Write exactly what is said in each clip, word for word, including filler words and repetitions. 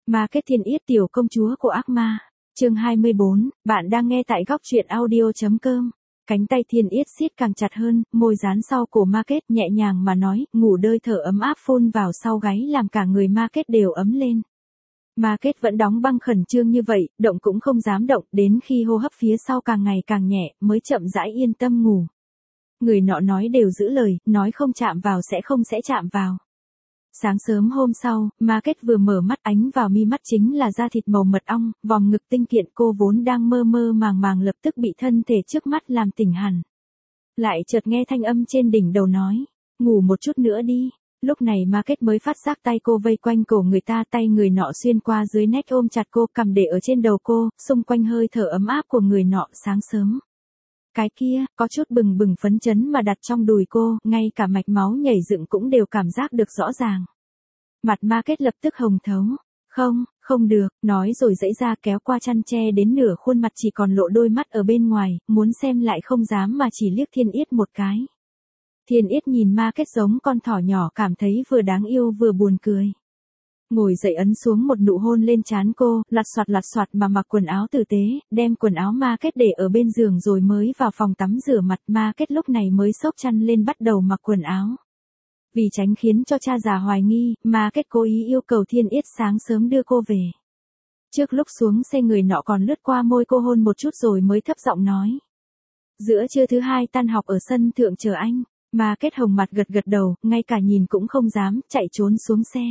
Ma Kết Thiên Yết tiểu công chúa của ác ma. Chương hai mươi bốn, bạn đang nghe tại góc truyện audio chấm com. Cánh tay Thiên Yết siết càng chặt hơn, môi dán sau cổ Ma Kết nhẹ nhàng mà nói, ngủ đơi thở ấm áp phun vào sau gáy làm cả người Ma Kết đều ấm lên. Ma Kết vẫn đóng băng khẩn trương như vậy, động cũng không dám động, đến khi hô hấp phía sau càng ngày càng nhẹ, mới chậm rãi yên tâm ngủ. Người nọ nói đều giữ lời, nói không chạm vào sẽ không sẽ chạm vào. Sáng sớm hôm sau, Ma Kết vừa mở mắt ánh vào mi mắt chính là da thịt màu mật ong, vòng ngực tinh kiện cô vốn đang mơ mơ màng màng lập tức bị thân thể trước mắt làm tỉnh hẳn. Lại chợt nghe thanh âm trên đỉnh đầu nói, ngủ một chút nữa đi. Lúc này Ma Kết mới phát giác tay cô vây quanh cổ người ta, tay người nọ xuyên qua dưới nách ôm chặt cô, cầm để ở trên đầu cô, xung quanh hơi thở ấm áp của người nọ sáng sớm. Cái kia, có chút bừng bừng phấn chấn mà đặt trong đùi cô, ngay cả mạch máu nhảy dựng cũng đều cảm giác được rõ ràng. Mặt Ma Kết lập tức hồng thấu. Không, không được, nói rồi giãy ra kéo qua chăn che đến nửa khuôn mặt chỉ còn lộ đôi mắt ở bên ngoài, muốn xem lại không dám mà chỉ liếc Thiên Yết một cái. Thiên Yết nhìn Ma Kết giống con thỏ nhỏ cảm thấy vừa đáng yêu vừa buồn cười. Ngồi dậy ấn xuống một nụ hôn lên trán cô, lặt soạt lặt soạt mà mặc quần áo tử tế, đem quần áo Ma Kết để ở bên giường rồi mới vào phòng tắm rửa mặt. Ma Kết lúc này mới xốc chăn lên bắt đầu mặc quần áo. Vì tránh khiến cho cha già hoài nghi, Ma Kết cố ý yêu cầu Thiên Yết sáng sớm đưa cô về. Trước lúc xuống xe người nọ còn lướt qua môi cô hôn một chút rồi mới thấp giọng nói. Giữa trưa thứ hai tan học ở sân thượng chờ anh. Ma Kết hồng mặt gật gật đầu, ngay cả nhìn cũng không dám, chạy trốn xuống xe.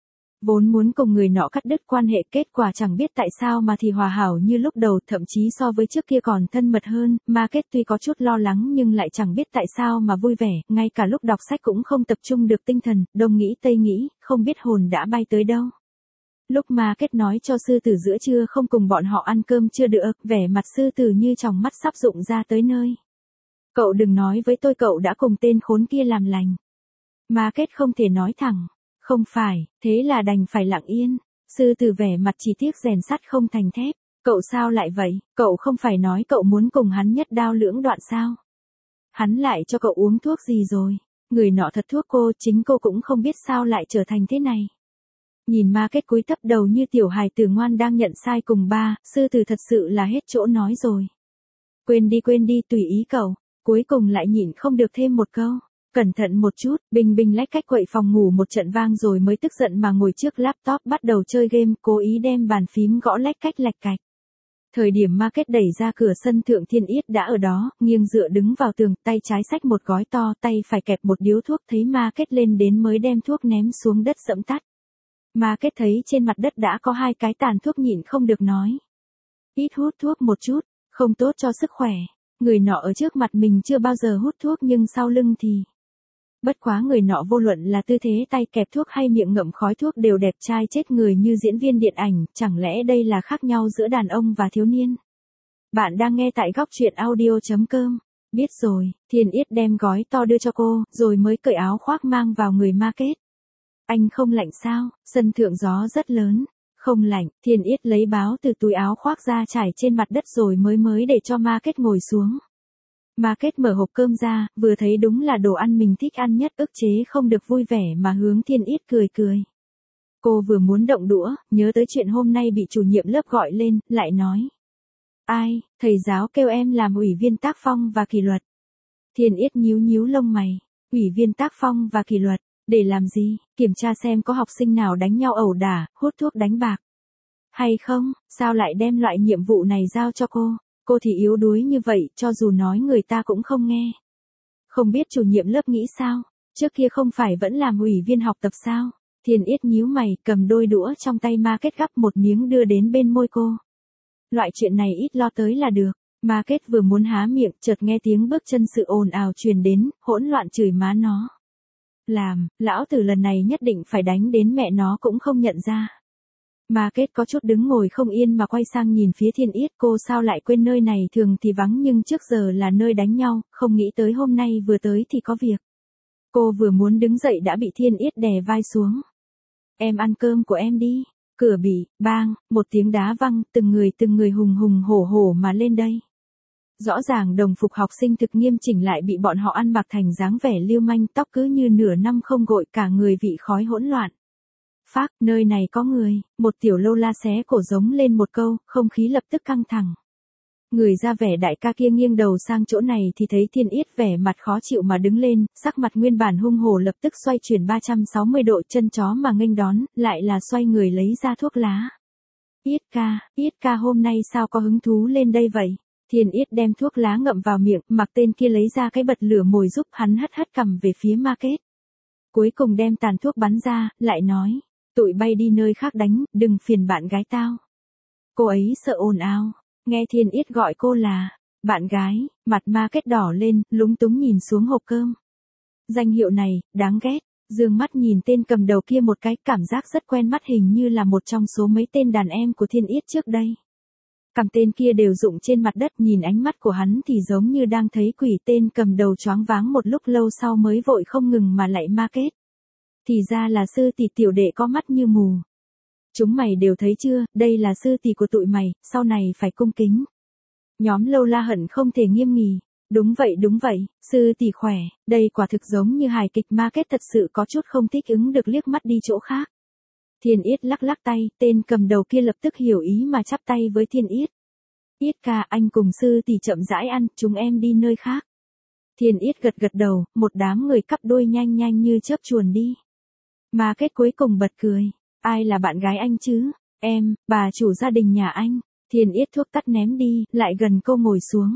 Vốn muốn cùng người nọ cắt đứt quan hệ, kết quả chẳng biết tại sao mà thì hòa hảo như lúc đầu, thậm chí so với trước kia còn thân mật hơn. Ma Kết tuy có chút lo lắng nhưng lại chẳng biết tại sao mà vui vẻ, ngay cả lúc đọc sách cũng không tập trung được tinh thần, đông nghĩ tây nghĩ, không biết hồn đã bay tới đâu. Lúc Ma Kết nói cho sư tử giữa trưa không cùng bọn họ ăn cơm chưa được, vẻ mặt sư tử như tròng mắt sắp rụng ra tới nơi. Cậu đừng nói với tôi cậu đã cùng tên khốn kia làm lành. Ma Kết không thể nói thẳng. Không phải, thế là đành phải lặng yên. Sư tử vẻ mặt chỉ tiếc rèn sắt không thành thép. Cậu sao lại vậy, cậu không phải nói cậu muốn cùng hắn nhất đao lưỡng đoạn sao? Hắn lại cho cậu uống thuốc gì rồi? Người nọ thật thuốc cô, chính cô cũng không biết sao lại trở thành thế này. Nhìn Ma Kết cúi thấp đầu như tiểu hài tử ngoan đang nhận sai cùng ba, sư tử thật sự là hết chỗ nói rồi. Quên đi quên đi tùy ý cậu, cuối cùng lại nhịn không được thêm một câu. Cẩn thận một chút, Bình Bình lách cách quậy phòng ngủ một trận vang rồi mới tức giận mà ngồi trước laptop bắt đầu chơi game, cố ý đem bàn phím gõ lách cách lạch cạch. Thời điểm Ma Kết đẩy ra cửa sân thượng Thiên Yết đã ở đó, nghiêng dựa đứng vào tường, tay trái xách một gói to, tay phải kẹp một điếu thuốc, thấy Ma Kết lên đến mới đem thuốc ném xuống đất dẫm tắt. Ma Kết thấy trên mặt đất đã có hai cái tàn thuốc nhịn không được nói. Ít hút thuốc một chút, không tốt cho sức khỏe. Người nọ ở trước mặt mình chưa bao giờ hút thuốc nhưng sau lưng thì... Bất quá người nọ vô luận là tư thế tay kẹp thuốc hay miệng ngậm khói thuốc đều đẹp trai chết người như diễn viên điện ảnh, chẳng lẽ đây là khác nhau giữa đàn ông và thiếu niên? Bạn đang nghe tại góc truyện audio chấm com. Biết rồi, Thiên Yết đem gói to đưa cho cô, rồi mới cởi áo khoác mang vào người Ma Kết. Anh không lạnh sao? Sân thượng gió rất lớn. Không lạnh, Thiên Yết lấy báo từ túi áo khoác ra trải trên mặt đất rồi mới mới để cho Ma Kết ngồi xuống. Ma Kết mở hộp cơm ra, vừa thấy đúng là đồ ăn mình thích ăn nhất, ức chế không được vui vẻ mà hướng Thiên Yết cười cười. Cô vừa muốn động đũa, nhớ tới chuyện hôm nay bị chủ nhiệm lớp gọi lên, lại nói. Ai, thầy giáo kêu em làm ủy viên tác phong và kỷ luật. Thiên Yết nhíu nhíu lông mày, ủy viên tác phong và kỷ luật, để làm gì, kiểm tra xem có học sinh nào đánh nhau ẩu đả, hút thuốc đánh bạc. Hay không, sao lại đem loại nhiệm vụ này giao cho cô? Cô thì yếu đuối như vậy, cho dù nói người ta cũng không nghe. Không biết chủ nhiệm lớp nghĩ sao, trước kia không phải vẫn làm ủy viên học tập sao? Thiên Yết nhíu mày, cầm đôi đũa trong tay Ma Kết gắp một miếng đưa đến bên môi cô. Loại chuyện này ít lo tới là được. Ma Kết vừa muốn há miệng, chợt nghe tiếng bước chân sự ồn ào truyền đến, hỗn loạn chửi má nó. Làm, lão tử lần này nhất định phải đánh đến mẹ nó cũng không nhận ra. Ma Kết có chút đứng ngồi không yên mà quay sang nhìn phía Thiên Yết, cô sao lại quên nơi này thường thì vắng nhưng trước giờ là nơi đánh nhau, không nghĩ tới hôm nay vừa tới thì có việc. Cô vừa muốn đứng dậy đã bị Thiên Yết đè vai xuống. Em ăn cơm của em đi. Cửa bị, bang, một tiếng đá văng, từng người từng người hùng hùng hổ hổ mà lên đây. Rõ ràng đồng phục học sinh thực nghiêm chỉnh lại bị bọn họ ăn mặc thành dáng vẻ lưu manh, tóc cứ như nửa năm không gội, cả người vị khói hỗn loạn. phác, nơi này có người, một tiểu lâu la xé cổ giống lên một câu, không khí lập tức căng thẳng. Người ra vẻ đại ca kia nghiêng đầu sang chỗ này thì thấy Thiên Yết vẻ mặt khó chịu mà đứng lên, sắc mặt nguyên bản hung hổ lập tức xoay chuyển ba trăm sáu mươi độ, chân chó mà nghênh đón, lại là xoay người lấy ra thuốc lá. Yết ca, Yết ca hôm nay sao có hứng thú lên đây vậy? Thiên Yết đem thuốc lá ngậm vào miệng, mặc tên kia lấy ra cái bật lửa mồi giúp hắn hất hất cầm về phía Market. Cuối cùng đem tàn thuốc bắn ra, lại nói, tụi bay đi nơi khác đánh, đừng phiền bạn gái tao. Cô ấy sợ ồn ào, nghe Thiên Yết gọi cô là bạn gái, mặt Market đỏ lên, lúng túng nhìn xuống hộp cơm. Danh hiệu này, đáng ghét, dương mắt nhìn tên cầm đầu kia một cái, cảm giác rất quen mắt, hình như là một trong số mấy tên đàn em của Thiên Yết trước đây. Cầm tên kia đều rụng trên mặt đất, nhìn ánh mắt của hắn thì giống như đang thấy quỷ. Tên cầm đầu choáng váng một lúc lâu sau mới vội không ngừng mà lạy Market. Thì ra là sư tỷ, tiểu đệ có mắt như mù. Chúng mày đều thấy chưa, đây là sư tỷ của tụi mày, sau này phải cung kính. Nhóm lâu la hận không thể nghiêm nghỉ. Đúng vậy đúng vậy, sư tỷ khỏe, đây quả thực giống như hài kịch. Market thật sự có chút không thích ứng được, liếc mắt đi chỗ khác. Thiên Yết lắc lắc tay, tên cầm đầu kia lập tức hiểu ý mà chắp tay với Thiên Yết. Yết ca, anh cùng sư tỷ chậm rãi ăn, chúng em đi nơi khác. Thiên Yết gật gật đầu, một đám người cắp đuôi nhanh nhanh như chớp chuồn đi. Market cuối cùng bật cười, ai là bạn gái anh chứ? Em, bà chủ gia đình nhà anh. Thiên Yết thuốc tắt ném đi, lại gần cô ngồi xuống.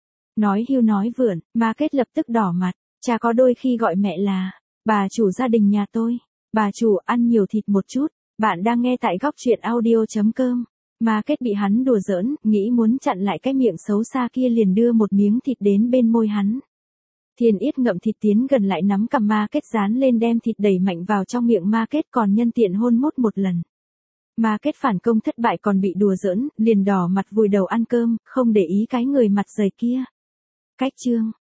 Nói hưu nói vượn, Market lập tức đỏ mặt, cha có đôi khi gọi mẹ là bà chủ gia đình nhà tôi. Bà chủ ăn nhiều thịt một chút, bạn đang nghe tại góc truyện audio chấm com. Market bị hắn đùa giỡn, nghĩ muốn chặn lại cái miệng xấu xa kia, liền đưa một miếng thịt đến bên môi hắn. Thiên Yết ngậm thịt tiến gần lại, nắm cầm Market dán lên, đem thịt đẩy mạnh vào trong miệng Market, còn nhân tiện hôn mút một lần. Market phản công thất bại còn bị đùa giỡn, liền đỏ mặt vùi đầu ăn cơm, không để ý cái người mặt dày kia. Cách chương